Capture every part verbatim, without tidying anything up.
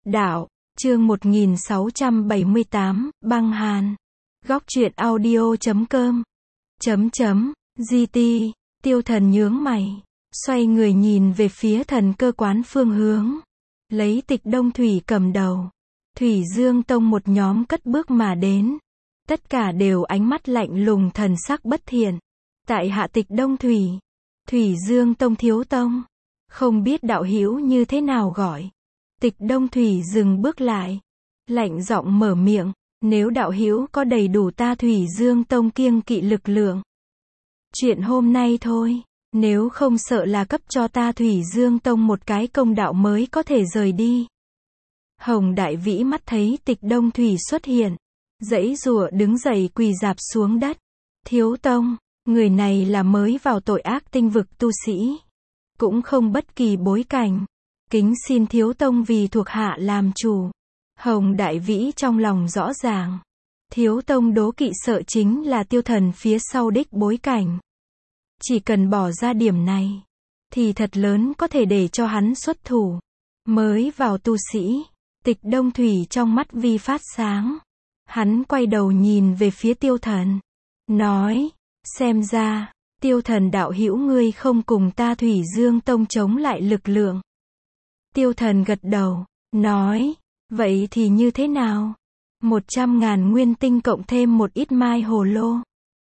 Đạo, chương một nghìn sáu trăm bảy mươi tám, băng hàn. Góc truyện audio chấm com. Chấm chấm, giê tê, Tiêu Thần nhướng mày, xoay người nhìn về phía thần cơ quán phương hướng. Lấy Tịch Đông Thủy cầm đầu. Thủy Dương Tông một nhóm cất bước mà đến. Tất cả đều ánh mắt lạnh lùng, thần sắc bất thiện. Tại hạ Tịch Đông Thủy. Thủy Dương Tông thiếu tông. Không biết đạo hữu như thế nào gọi. Tịch Đông Thủy dừng bước lại. Lạnh giọng mở miệng. Nếu đạo hữu có đầy đủ ta Thủy Dương Tông kiêng kỵ lực lượng. Chuyện hôm nay thôi. Nếu không sợ là cấp cho ta Thủy Dương Tông một cái công đạo mới có thể rời đi. Hồng Đại Vĩ mắt thấy Tịch Đông Thủy xuất hiện. Giãy giụa đứng dậy quỳ rạp xuống đất. Thiếu tông, người này là mới vào tội ác tinh vực tu sĩ. Cũng không bất kỳ bối cảnh. Kính xin thiếu tông vì thuộc hạ làm chủ. Hồng Đại Vĩ trong lòng rõ ràng. Thiếu tông đố kỵ sợ chính là Tiêu Thần phía sau đích bối cảnh. Chỉ cần bỏ ra điểm này, thì thật lớn có thể để cho hắn xuất thủ. Mới vào tu sĩ, Tịch Đông Thủy trong mắt vi phát sáng. Hắn quay đầu nhìn về phía Tiêu Thần. Nói, xem ra, Tiêu Thần đạo hữu ngươi không cùng ta Thủy Dương Tông chống lại lực lượng. Tiêu Thần gật đầu, nói, vậy thì như thế nào? Một trăm ngàn nguyên tinh cộng thêm một ít mai hồ lô.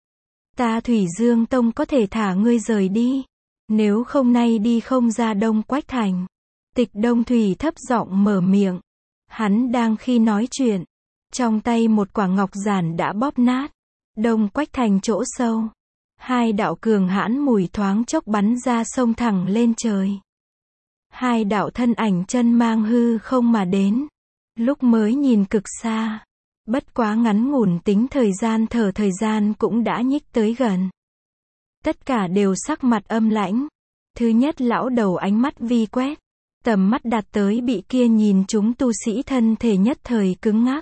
Ta Thủy Dương Tông có thể thả ngươi rời đi. Nếu không nay đi không ra Đông Quách Thành. Tịch Đông Thủy thấp giọng mở miệng. Hắn đang khi nói chuyện. Trong tay một quả ngọc giản đã bóp nát. Đông Quách Thành chỗ sâu. Hai đạo cường hãn mùi thoáng chốc bắn ra sông thẳng lên trời. Hai đạo thân ảnh chân mang hư không mà đến. Lúc mới nhìn cực xa. Bất quá ngắn ngủn tính thời gian thở thời gian cũng đã nhích tới gần. Tất cả đều sắc mặt âm lãnh. Thứ nhất lão đầu ánh mắt vi quét. Tầm mắt đặt tới bị kia nhìn chúng tu sĩ thân thể nhất thời cứng ngắc.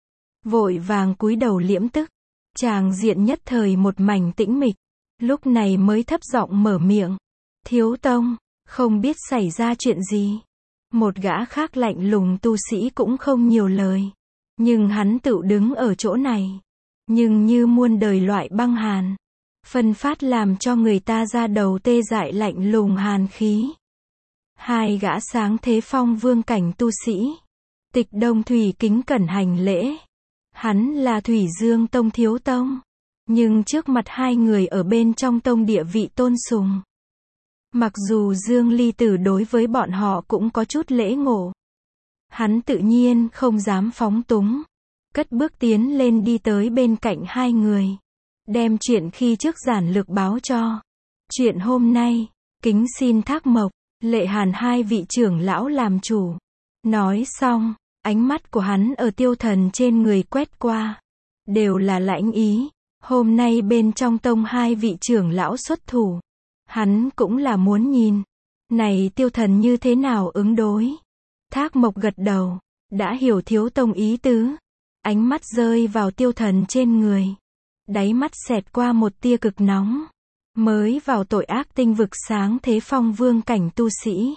Vội vàng cúi đầu liễm tức. Tràng diện nhất thời một mảnh tĩnh mịch. Lúc này mới thấp giọng mở miệng. Thiếu tông, không biết xảy ra chuyện gì. Một gã khác lạnh lùng tu sĩ cũng không nhiều lời. Nhưng hắn tự đứng ở chỗ này. Nhưng như muôn đời loại băng hàn. Phân phát làm cho người ta ra đầu tê dại lạnh lùng hàn khí. Hai gã sáng thế phong vương cảnh tu sĩ. Tịch Đông Thủy kính cẩn hành lễ. Hắn là Thủy Dương Tông thiếu tông. Nhưng trước mặt hai người ở bên trong tông địa vị tôn sùng. Mặc dù Dương Ly Tử đối với bọn họ cũng có chút lễ ngộ. Hắn tự nhiên không dám phóng túng. Cất bước tiến lên đi tới bên cạnh hai người. Đem chuyện khi trước giản lược báo cho. Chuyện hôm nay, kính xin Thác Mộc, Lệ Hàn hai vị trưởng lão làm chủ. Nói xong, ánh mắt của hắn ở Tiêu Thần trên người quét qua. Đều là lãnh ý. Hôm nay bên trong tông hai vị trưởng lão xuất thủ. Hắn cũng là muốn nhìn. Này Tiêu Thần như thế nào ứng đối? Thác Mộc gật đầu. Đã hiểu thiếu tông ý tứ. Ánh mắt rơi vào Tiêu Thần trên người. Đáy mắt xẹt qua một tia cực nóng. Mới vào tội ác tinh vực sáng thế phong vương cảnh tu sĩ.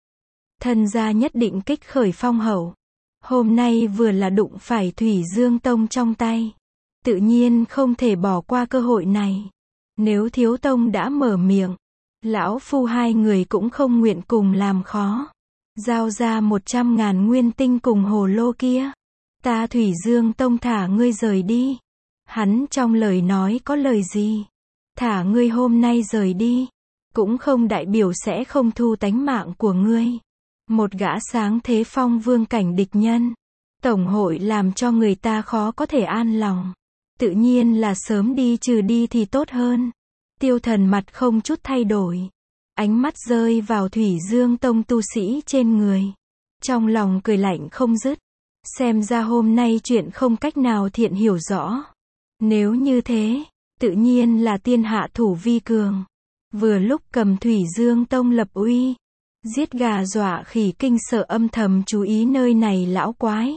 Thân gia nhất định kích khởi phong hậu. Hôm nay vừa là đụng phải Thủy Dương Tông trong tay. Tự nhiên không thể bỏ qua cơ hội này. Nếu thiếu tông đã mở miệng. Lão phu hai người cũng không nguyện cùng làm khó. Giao ra một trăm ngàn nguyên tinh cùng hồ lô kia. Ta Thủy Dương Tông thả ngươi rời đi. Hắn trong lời nói có lời gì? Thả ngươi hôm nay rời đi. Cũng không đại biểu sẽ không thu tánh mạng của ngươi. Một gã sáng thế phong vương cảnh địch nhân. Tổng hội làm cho người ta khó có thể an lòng. Tự nhiên là sớm đi trừ đi thì tốt hơn. Tiêu Thần mặt không chút thay đổi. Ánh mắt rơi vào Thủy Dương Tông tu sĩ trên người. Trong lòng cười lạnh không dứt. Xem ra hôm nay chuyện không cách nào thiện hiểu rõ. Nếu như thế, tự nhiên là tiên hạ thủ vi cường. Vừa lúc cầm Thủy Dương Tông lập uy. Giết gà dọa khỉ kinh sợ âm thầm chú ý nơi này lão quái.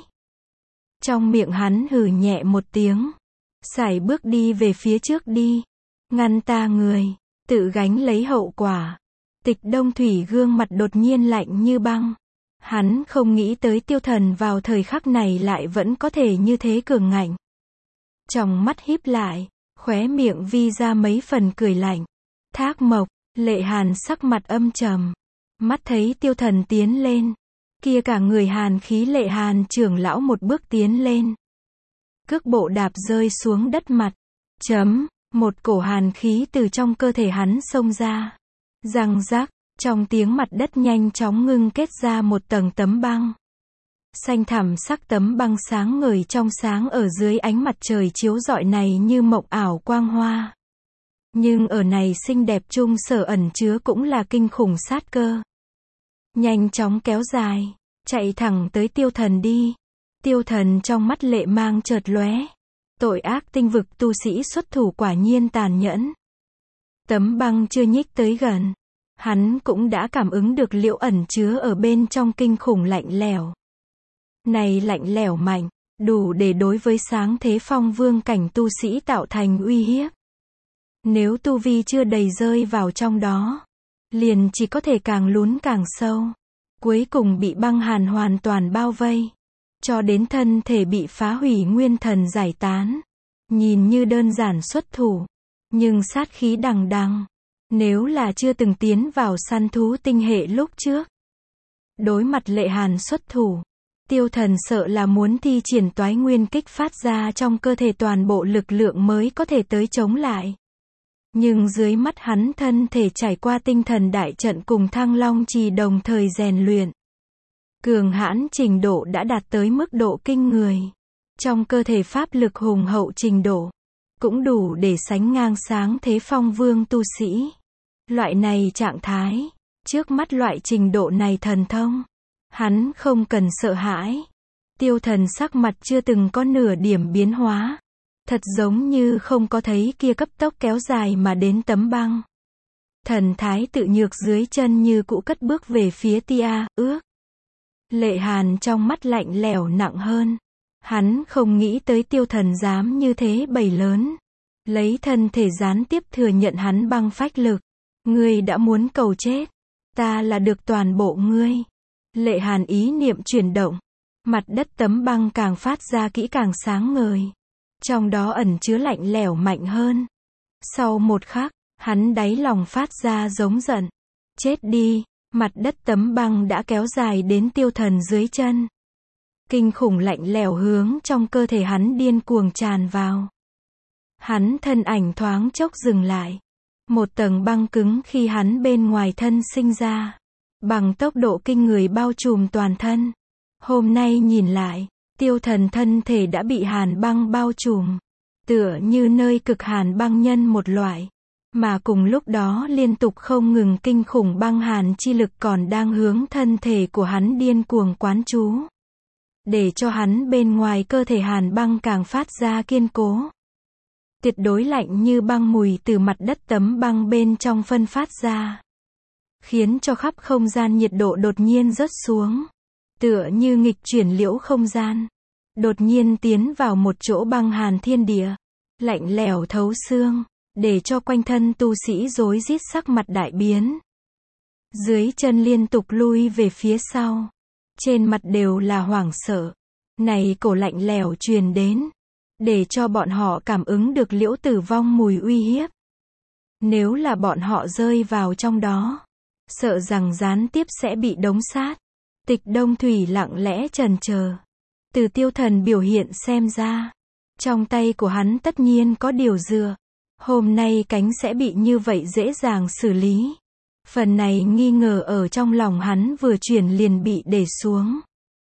Trong miệng hắn hừ nhẹ một tiếng. Sải bước đi về phía trước đi. Ngăn ta người. Tự gánh lấy hậu quả. Tịch Đông Thủy gương mặt đột nhiên lạnh như băng. Hắn không nghĩ tới Tiêu Thần vào thời khắc này lại vẫn có thể như thế cường ngạnh. Trong mắt híp lại, khóe miệng vi ra mấy phần cười lạnh. Thác Mộc, Lệ Hàn sắc mặt âm trầm. Mắt thấy Tiêu Thần tiến lên. Kia cả người hàn khí Lệ Hàn trưởng lão một bước tiến lên. Cước bộ đạp rơi xuống đất mặt. Chấm, một cổ hàn khí từ trong cơ thể hắn xông ra. Răng rác, trong tiếng mặt đất nhanh chóng ngưng kết ra một tầng tấm băng. Xanh thẳm sắc tấm băng sáng ngời trong sáng ở dưới ánh mặt trời chiếu rọi này như mộng ảo quang hoa. Nhưng ở này xinh đẹp chung sở ẩn chứa cũng là kinh khủng sát cơ. Nhanh chóng kéo dài, chạy thẳng tới Tiêu Thần đi. Tiêu Thần trong mắt lệ mang chợt lóe. Tội ác tinh vực tu sĩ xuất thủ quả nhiên tàn nhẫn. Tấm băng chưa nhích tới gần. Hắn cũng đã cảm ứng được liễu ẩn chứa ở bên trong kinh khủng lạnh lẽo. Này lạnh lẽo mạnh, đủ để đối với sáng thế phong vương cảnh tu sĩ tạo thành uy hiếp. Nếu tu vi chưa đầy rơi vào trong đó, liền chỉ có thể càng lún càng sâu. Cuối cùng bị băng hàn hoàn toàn bao vây. Cho đến thân thể bị phá hủy nguyên thần giải tán. Nhìn như đơn giản xuất thủ. Nhưng sát khí đằng đằng. Nếu là chưa từng tiến vào săn thú tinh hệ lúc trước. Đối mặt Lệ Hàn xuất thủ. Tiêu Thần sợ là muốn thi triển toái nguyên kích phát ra trong cơ thể toàn bộ lực lượng mới có thể tới chống lại. Nhưng dưới mắt hắn thân thể trải qua tinh thần đại trận cùng Thăng Long Trì đồng thời rèn luyện. Cường hãn trình độ đã đạt tới mức độ kinh người. Trong cơ thể pháp lực hùng hậu trình độ, cũng đủ để sánh ngang sáng thế phong vương tu sĩ. Loại này trạng thái, trước mắt loại trình độ này thần thông, hắn không cần sợ hãi. Tiêu Thần sắc mặt chưa từng có nửa điểm biến hóa. Thật giống như không có thấy kia cấp tốc kéo dài mà đến tấm băng. Thần thái tự nhược dưới chân như cũ cất bước về phía tia, ước. Lệ Hàn trong mắt lạnh lẽo nặng hơn. Hắn không nghĩ tới Tiêu Thần dám như thế bầy lớn. Lấy thân thể gián tiếp thừa nhận hắn băng phách lực. Ngươi đã muốn cầu chết. Ta là được toàn bộ ngươi. Lệ Hàn ý niệm chuyển động. Mặt đất tấm băng càng phát ra kỹ càng sáng ngời. Trong đó ẩn chứa lạnh lẽo mạnh hơn. Sau một khắc, hắn đáy lòng phát ra giống giận. Chết đi, mặt đất tấm băng đã kéo dài đến Tiêu Thần dưới chân. Kinh khủng lạnh lẽo hướng trong cơ thể hắn điên cuồng tràn vào. Hắn thân ảnh thoáng chốc dừng lại. Một tầng băng cứng khi hắn bên ngoài thân sinh ra. Bằng tốc độ kinh người bao trùm toàn thân. Hôm nay nhìn lại, Tiêu Thần thân thể đã bị hàn băng bao trùm. Tựa như nơi cực hàn băng nhân một loại. Mà cùng lúc đó liên tục không ngừng kinh khủng băng hàn chi lực còn đang hướng thân thể của hắn điên cuồng quán chú. Để cho hắn bên ngoài cơ thể hàn băng càng phát ra kiên cố. Tuyệt đối lạnh như băng mùi từ mặt đất tấm băng bên trong phân phát ra. Khiến cho khắp không gian nhiệt độ đột nhiên rớt xuống. Tựa như nghịch chuyển liễu không gian. Đột nhiên tiến vào một chỗ băng hàn thiên địa. Lạnh lẽo thấu xương. Để cho quanh thân tu sĩ rối rít sắc mặt đại biến. Dưới chân liên tục lui về phía sau. Trên mặt đều là hoảng sợ. Này cổ lạnh lẽo truyền đến. Để cho bọn họ cảm ứng được liễu tử vong mùi uy hiếp. Nếu là bọn họ rơi vào trong đó. Sợ rằng gián tiếp sẽ bị đống sát. Tịch Đông Thủy lặng lẽ chần chờ. Từ Tiêu Thần biểu hiện xem ra. Trong tay của hắn tất nhiên có điều dựa. Hôm nay cánh sẽ bị như vậy dễ dàng xử lý. Phần này nghi ngờ ở trong lòng hắn vừa chuyển liền bị để xuống.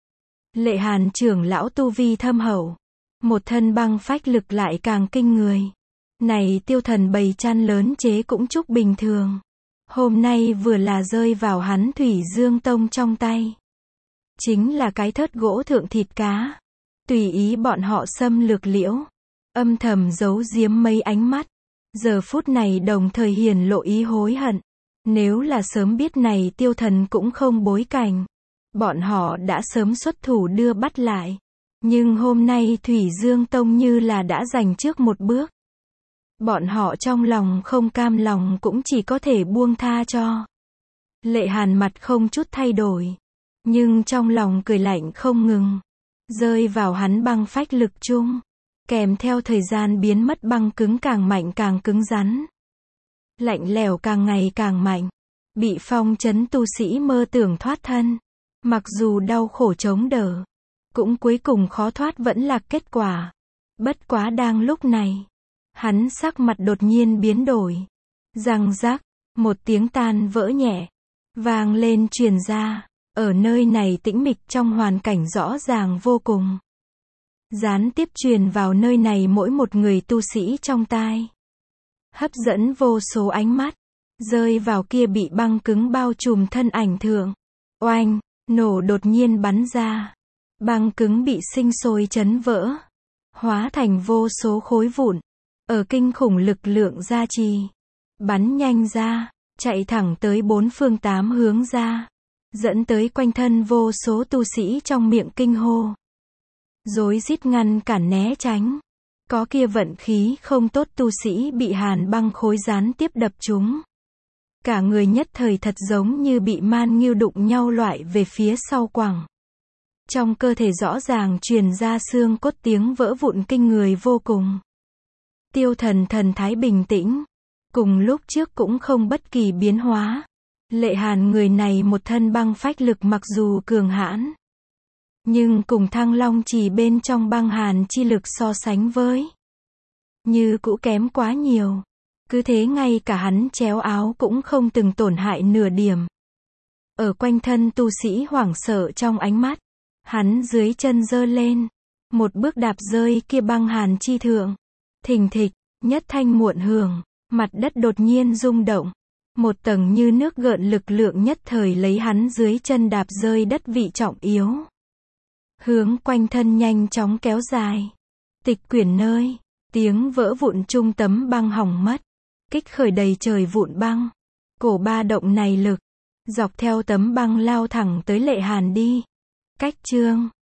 Lệ Hàn trưởng lão tu vi thâm hậu. Một thân băng phách lực lại càng kinh người. Này Tiêu Thần bầy chăn lớn chế cũng chúc bình thường. Hôm nay vừa là rơi vào hắn Thủy Dương Tông trong tay. Chính là cái thớt gỗ thượng thịt cá. Tùy ý bọn họ xâm lược liễu. Âm thầm giấu giếm mấy ánh mắt. Giờ phút này đồng thời hiển lộ ý hối hận. Nếu là sớm biết này Tiêu Thần cũng không bối cảnh. Bọn họ đã sớm xuất thủ đưa bắt lại. Nhưng hôm nay Thủy Dương Tông như là đã giành trước một bước. Bọn họ trong lòng không cam lòng cũng chỉ có thể buông tha cho. Lệ Hàn mặt không chút thay đổi. Nhưng trong lòng cười lạnh không ngừng, rơi vào hắn băng phách lực chung, kèm theo thời gian biến mất băng cứng càng mạnh càng cứng rắn. Lạnh lẽo càng ngày càng mạnh, bị phong trấn tu sĩ mơ tưởng thoát thân, mặc dù đau khổ chống đỡ, cũng cuối cùng khó thoát vẫn là kết quả. Bất quá đang lúc này, hắn sắc mặt đột nhiên biến đổi. Răng rắc, một tiếng tan vỡ nhẹ, vang lên truyền ra, ở nơi này tĩnh mịch trong hoàn cảnh rõ ràng vô cùng. Gián tiếp truyền vào nơi này mỗi một người tu sĩ trong tai. Hấp dẫn vô số ánh mắt, rơi vào kia bị băng cứng bao trùm thân ảnh thượng. Oanh, nổ đột nhiên bắn ra. Băng cứng bị sinh sôi chấn vỡ, hóa thành vô số khối vụn, ở kinh khủng lực lượng gia trì, bắn nhanh ra, chạy thẳng tới bốn phương tám hướng ra, dẫn tới quanh thân vô số tu sĩ trong miệng kinh hô. Rối rít ngăn cản né tránh, có kia vận khí không tốt tu sĩ bị hàn băng khối gián tiếp đập trúng. Cả người nhất thời thật giống như bị man ngưu đụng nhau loại về phía sau quẳng. Trong cơ thể rõ ràng truyền ra xương cốt tiếng vỡ vụn kinh người vô cùng. Tiêu Thần thần thái bình tĩnh, cùng lúc trước cũng không bất kỳ biến hóa. Lệ Hàn người này một thân băng phách lực mặc dù cường hãn, nhưng cùng Thăng Long Chỉ bên trong băng hàn chi lực so sánh với, như cũ kém quá nhiều. Cứ thế ngay cả hắn chéo áo cũng không từng tổn hại nửa điểm. Ở quanh thân tu sĩ hoảng sợ trong ánh mắt, hắn dưới chân giơ lên, một bước đạp rơi kia băng hàn chi thượng. Thình thịch, nhất thanh muộn hưởng, mặt đất đột nhiên rung động. Một tầng như nước gợn lực lượng nhất thời lấy hắn dưới chân đạp rơi đất vị trọng yếu. Hướng quanh thân nhanh chóng kéo dài. Tịch quyển nơi, tiếng vỡ vụn chung tấm băng hỏng mất. Kích khởi đầy trời vụn băng. Cổ ba động này lực, dọc theo tấm băng lao thẳng tới Lệ Hàn đi. Cách chương